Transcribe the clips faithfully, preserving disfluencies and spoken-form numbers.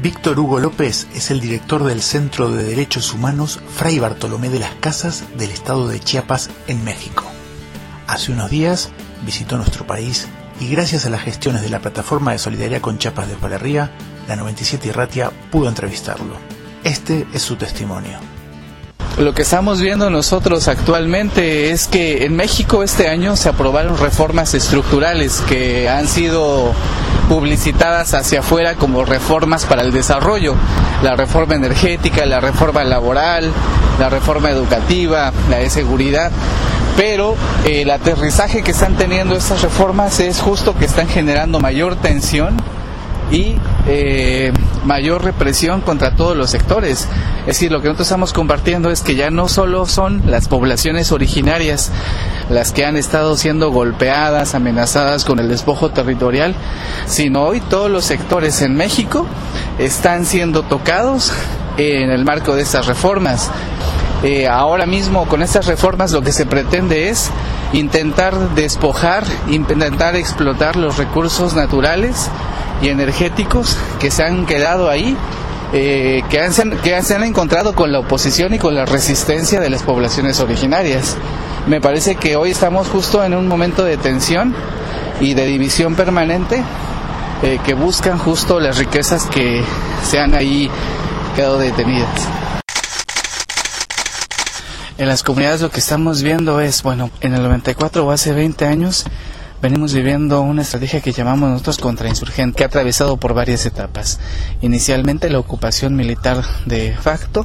Víctor Hugo López es el director del Centro de Derechos Humanos Fray Bartolomé de las Casas del estado de Chiapas, en México. Hace unos días visitó nuestro país y gracias a las gestiones de la Plataforma de Solidaridad con Chiapas de Olavarría, la noventa y siete Irratia pudo entrevistarlo. Este es su testimonio. Lo que estamos viendo nosotros actualmente es que en México este año se aprobaron reformas estructurales que han sido publicitadas hacia afuera como reformas para el desarrollo. La reforma energética, la reforma laboral, la reforma educativa, la de seguridad. Pero eh, el aterrizaje que están teniendo estas reformas es justo que están generando mayor tensión y eh, mayor represión contra todos los sectores. Es decir, lo que nosotros estamos compartiendo es que ya no solo son las poblaciones originarias las que han estado siendo golpeadas, amenazadas con el despojo territorial, sino hoy todos los sectores en México están siendo tocados en el marco de estas reformas. Eh, ahora mismo con estas reformas lo que se pretende es intentar despojar, intentar explotar los recursos naturales y energéticos que se han quedado ahí, eh, que, han, que se han encontrado con la oposición y con la resistencia de las poblaciones originarias. Me parece que hoy estamos justo en un momento de tensión y de división permanente eh, que buscan justo las riquezas que se han ahí quedado detenidas. En las comunidades lo que estamos viendo es, bueno, en el noventa y cuatro o hace veinte años venimos viviendo una estrategia que llamamos nosotros contrainsurgente, que ha atravesado por varias etapas. Inicialmente la ocupación militar de facto,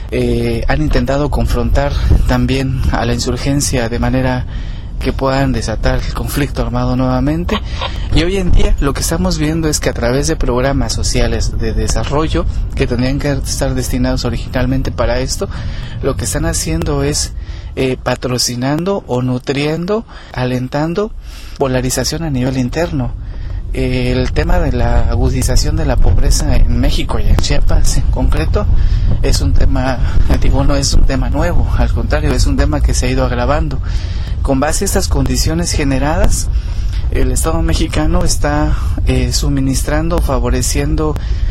eh, han intentado confrontar también a la insurgencia de manera que puedan desatar el conflicto armado nuevamente, y hoy en día lo que estamos viendo es que a través de programas sociales de desarrollo que tendrían que estar destinados originalmente para esto, lo que están haciendo es eh, patrocinando o nutriendo, alentando polarización a nivel interno. Eh, el tema de la agudización de la pobreza en México y en Chiapas en concreto es un tema, digo, no es un tema nuevo, al contrario, es un tema que se ha ido agravando. Con base a estas condiciones generadas, el Estado mexicano está eh, suministrando, favoreciendo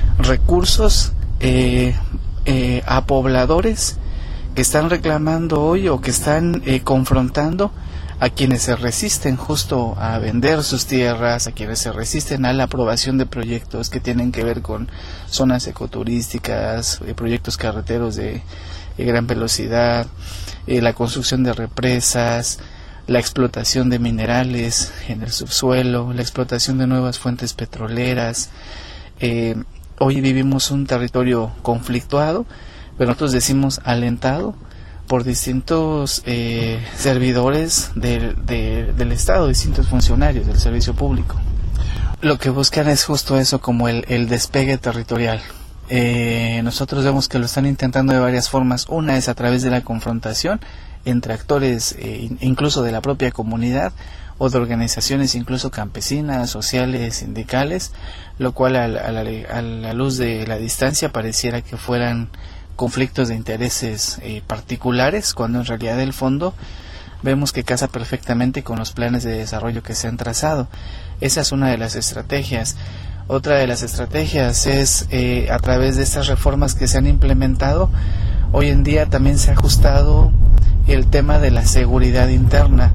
recursos eh, eh, a pobladores que están reclamando hoy o que están eh, confrontando a quienes se resisten justo a vender sus tierras, a quienes se resisten a la aprobación de proyectos que tienen que ver con zonas ecoturísticas, eh, proyectos carreteros de eh, gran velocidad, eh, la construcción de represas, la explotación de minerales en el subsuelo, la explotación de nuevas fuentes petroleras. Eh, hoy vivimos un territorio conflictuado, pero nosotros decimos alentado por distintos eh, servidores de, de, del Estado, distintos funcionarios del servicio público. Lo que buscan es justo eso, como el, el despegue territorial. Eh, nosotros vemos que lo están intentando de varias formas. Una es a través de la confrontación entre actores eh, incluso de la propia comunidad o de organizaciones incluso campesinas, sociales, sindicales, lo cual a la, a la, a la luz de la distancia pareciera que fueran conflictos de intereses eh, particulares, cuando en realidad el fondo vemos que casa perfectamente con los planes de desarrollo que se han trazado. Esa es una de las estrategias. Otra de las estrategias es eh, a través de estas reformas que se han implementado, hoy en día también se ha ajustado el tema de la seguridad interna.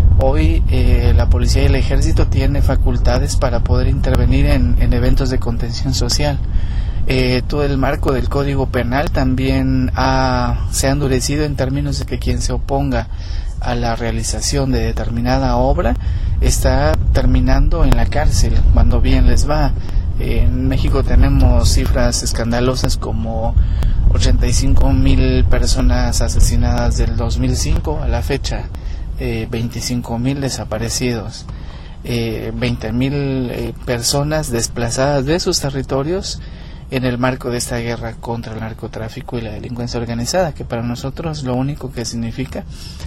Hoy eh, la policía y el ejército tienen facultades para poder intervenir en, en eventos de contención social. Eh, todo el marco del Código Penal también ha, se ha endurecido en términos de que quien se oponga a la realización de determinada obra está terminando en la cárcel cuando bien les va. En México tenemos cifras escandalosas como ochenta y cinco mil personas asesinadas del dos mil cinco a la fecha, eh, veinticinco mil desaparecidos, eh, veinte mil eh, personas desplazadas de sus territorios en el marco de esta guerra contra el narcotráfico y la delincuencia organizada, que para nosotros lo único que significa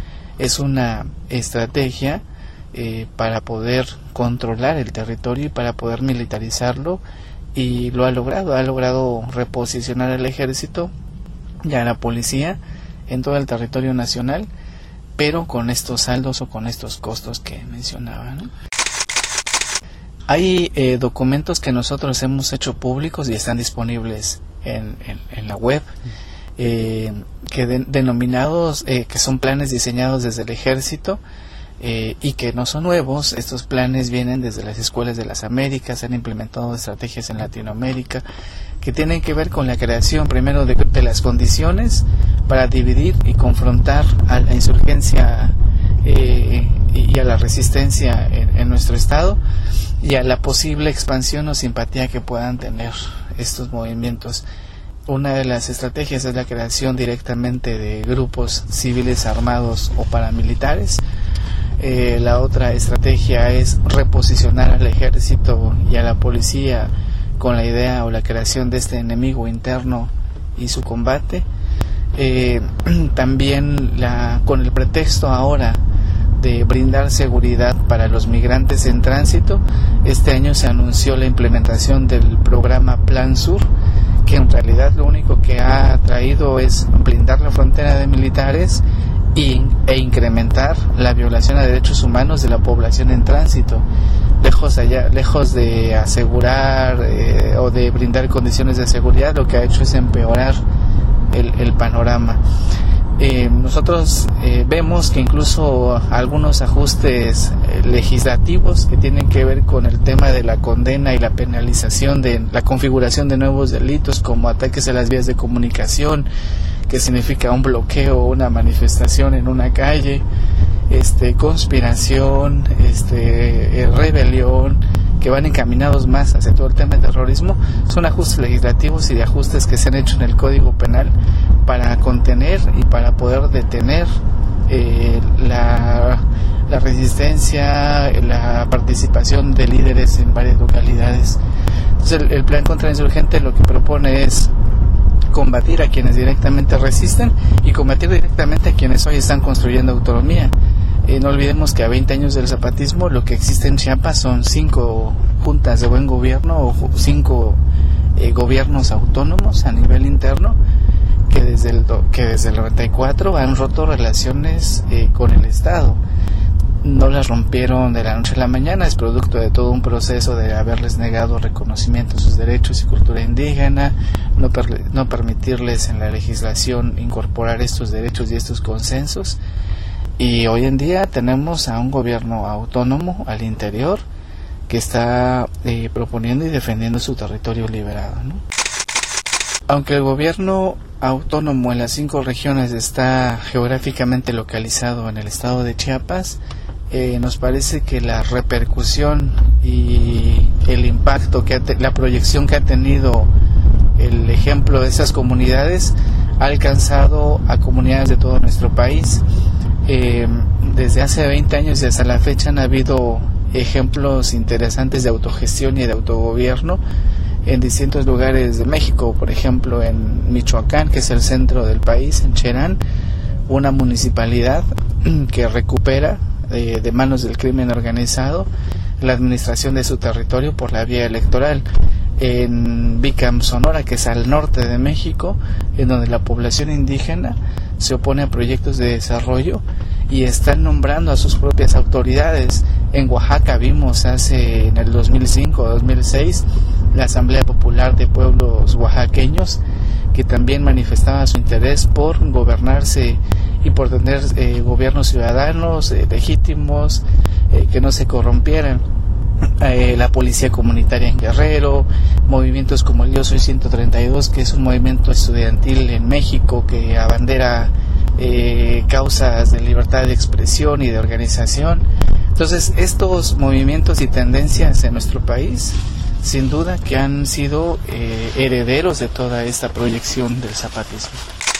es una estrategia eh, para poder controlar el territorio y para poder militarizarlo, y lo ha logrado, ha logrado reposicionar al ejército y a la policía en todo el territorio nacional, pero con estos saldos o con estos costos que mencionaba, ¿no? Hay eh, documentos que nosotros hemos hecho públicos y están disponibles en, en, en la web, eh, que de, denominados, eh, que son planes diseñados desde el ejército, eh, y que no son nuevos. Estos planes vienen desde las escuelas de las Américas, han implementado estrategias en Latinoamérica, que tienen que ver con la creación primero de, de las condiciones para dividir y confrontar a la insurgencia eh, y a la resistencia en, en nuestro estado, y a la posible expansión o simpatía que puedan tener estos movimientos. Una de las estrategias es la creación directamente de grupos civiles armados o paramilitares. Eh, la otra estrategia es reposicionar al ejército y a la policía con la idea o la creación de este enemigo interno y su combate. Eh, también la, con el pretexto ahora de brindar seguridad para los migrantes en tránsito, este año se anunció la implementación del programa Plan Sur, que en realidad lo único que ha traído es blindar la frontera de militares y, e incrementar la violación a derechos humanos de la población en tránsito. Lejos allá, lejos de asegurar eh, o de brindar condiciones de seguridad, lo que ha hecho es empeorar el, el panorama. Eh, nosotros eh, vemos que incluso algunos ajustes eh, legislativos que tienen que ver con el tema de la condena y la penalización de la configuración de nuevos delitos, como ataques a las vías de comunicación, que significa un bloqueo o una manifestación en una calle, este conspiración, este eh, rebelión, que van encaminados más hacia todo el tema del terrorismo, son ajustes legislativos y de ajustes que se han hecho en el Código Penal para contener y para poder detener eh, la, la resistencia, la participación de líderes en varias localidades. Entonces el, el plan contrainsurgente lo que propone es combatir a quienes directamente resisten y combatir directamente a quienes hoy están construyendo autonomía. Eh, no olvidemos que a veinte años del zapatismo lo que existe en Chiapas son cinco juntas de buen gobierno o cinco eh, gobiernos autónomos a nivel interno que desde el, que desde el noventa y cuatro han roto relaciones eh, con el Estado. No las rompieron de la noche a la mañana, es producto de todo un proceso de haberles negado reconocimiento a sus derechos y cultura indígena, no, per, no permitirles en la legislación incorporar estos derechos y estos consensos. Y hoy en día tenemos a un gobierno autónomo al interior que está eh, proponiendo y defendiendo su territorio liberado, ¿no? Aunque el gobierno autónomo en las cinco regiones está geográficamente localizado en el estado de Chiapas, eh, nos parece que la repercusión y el impacto, que ha te- la proyección que ha tenido el ejemplo de esas comunidades ha alcanzado a comunidades de todo nuestro país. Eh, desde hace veinte años y hasta la fecha han habido ejemplos interesantes de autogestión y de autogobierno en distintos lugares de México. Por ejemplo, en Michoacán, que es el centro del país, en Cherán, una municipalidad que recupera eh, de manos del crimen organizado la administración de su territorio por la vía electoral. En Bicam, Sonora, que es al norte de México, en donde la población indígena se opone a proyectos de desarrollo y están nombrando a sus propias autoridades. En Oaxaca vimos hace en el dos mil cinco dos mil seis la Asamblea Popular de Pueblos Oaxaqueños, que también manifestaba su interés por gobernarse y por tener eh, gobiernos ciudadanos eh, legítimos, eh, que no se corrompieran. Eh, la policía comunitaria en Guerrero, movimientos como el Yo Soy ciento treinta y dos, que es un movimiento estudiantil en México que abandera eh, causas de libertad de expresión y de organización. Entonces, estos movimientos y tendencias en nuestro país, sin duda que han sido eh, herederos de toda esta proyección del zapatismo.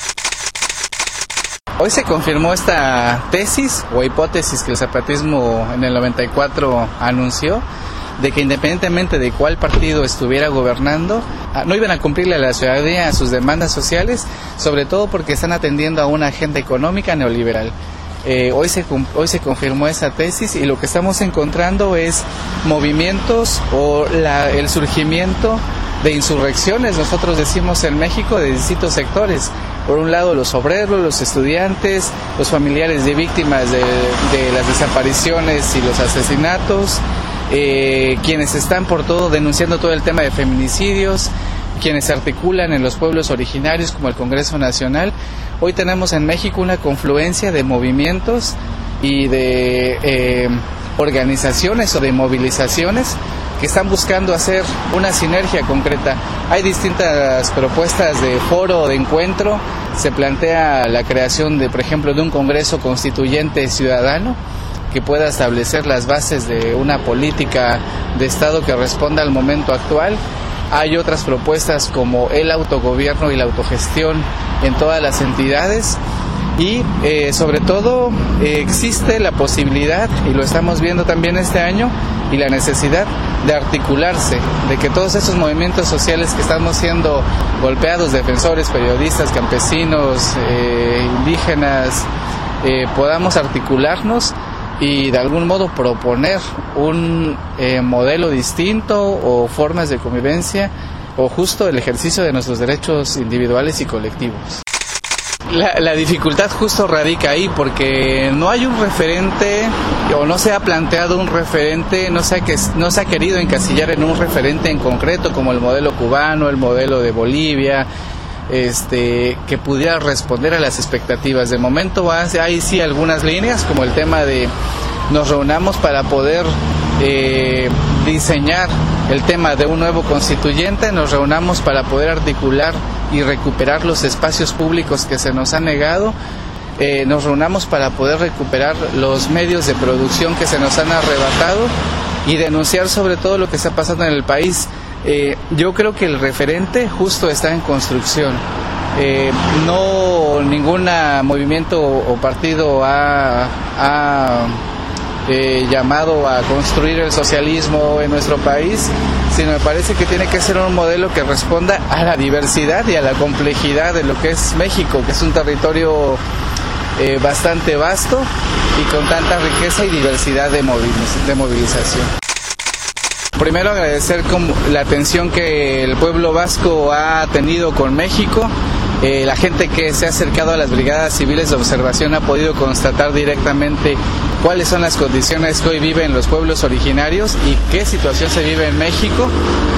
Hoy se confirmó esta tesis o hipótesis que el zapatismo en el noventa y cuatro anunció, de que independientemente de cuál partido estuviera gobernando, no iban a cumplirle a la ciudadanía sus demandas sociales, sobre todo porque están atendiendo a una agenda económica neoliberal. Eh, hoy, se, hoy se confirmó esa tesis y lo que estamos encontrando es movimientos o la, el surgimiento de insurrecciones, nosotros decimos en México, de distintos sectores. Por un lado los obreros, los estudiantes, los familiares de víctimas de, de las desapariciones y los asesinatos, eh, quienes están por todo denunciando todo el tema de feminicidios, quienes se articulan en los pueblos originarios como el Congreso Nacional. Hoy tenemos en México una confluencia de movimientos y de eh, organizaciones o de movilizaciones que están buscando hacer una sinergia concreta. Hay distintas propuestas de foro o de encuentro. Se plantea la creación de, por ejemplo, de un Congreso Constituyente Ciudadano que pueda establecer las bases de una política de Estado que responda al momento actual. Hay otras propuestas como el autogobierno y la autogestión en todas las entidades. Y eh, sobre todo eh, existe la posibilidad, y lo estamos viendo también este año, y la necesidad de articularse, de que todos esos movimientos sociales que estamos siendo golpeados, defensores, periodistas, campesinos, eh, indígenas, eh, podamos articularnos y de algún modo proponer un eh, modelo distinto o formas de convivencia o justo el ejercicio de nuestros derechos individuales y colectivos. La, la dificultad justo radica ahí porque no hay un referente o no se ha planteado un referente, no se ha, que, no se ha querido encasillar en un referente en concreto como el modelo cubano, el modelo de Bolivia, este, que pudiera responder a las expectativas. De momento hay sí algunas líneas como el tema de nos reunamos para poder eh, diseñar el tema de un nuevo constituyente, nos reunamos para poder articular y recuperar los espacios públicos que se nos han negado, eh, nos reunamos para poder recuperar los medios de producción que se nos han arrebatado y denunciar sobre todo lo que está pasando en el país. Eh, yo creo que el referente justo está en construcción. Eh, no ningún movimiento o partido ha, ha eh, llamado a construir el socialismo en nuestro país, sino me parece que tiene que ser un modelo que responda a la diversidad y a la complejidad de lo que es México, que es un territorio eh, bastante vasto y con tanta riqueza y diversidad de, moviliz- de movilización. Primero agradecer la atención que el pueblo vasco ha tenido con México. Eh, la gente que se ha acercado a las brigadas civiles de observación ha podido constatar directamente cuáles son las condiciones que hoy viven los pueblos originarios y qué situación se vive en México.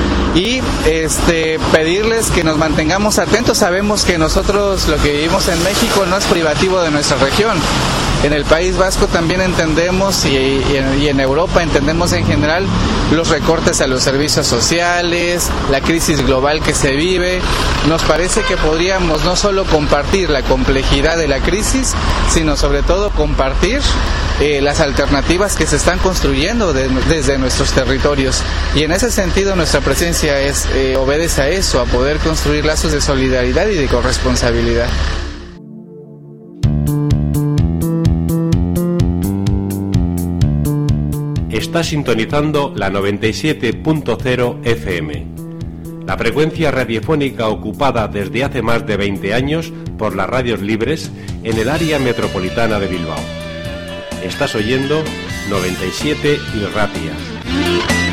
Y este, pedirles que nos mantengamos atentos. Sabemos que nosotros lo que vivimos en México no es privativo de nuestra región. En el País Vasco también entendemos y, y, en, y en Europa entendemos en general los recortes a los servicios sociales, la crisis global que se vive. Nos parece que podríamos no solo compartir la complejidad de la crisis, sino sobre todo compartir eh, las alternativas que se están construyendo de, desde nuestros territorios. Y en ese sentido nuestra presencia es eh, obedece a eso, a poder construir lazos de solidaridad y de corresponsabilidad. Está sintonizando la noventa y siete punto cero F M, la frecuencia radiofónica ocupada desde hace más de veinte años por las radios libres en el área metropolitana de Bilbao. Estás oyendo noventa y siete y Ratia.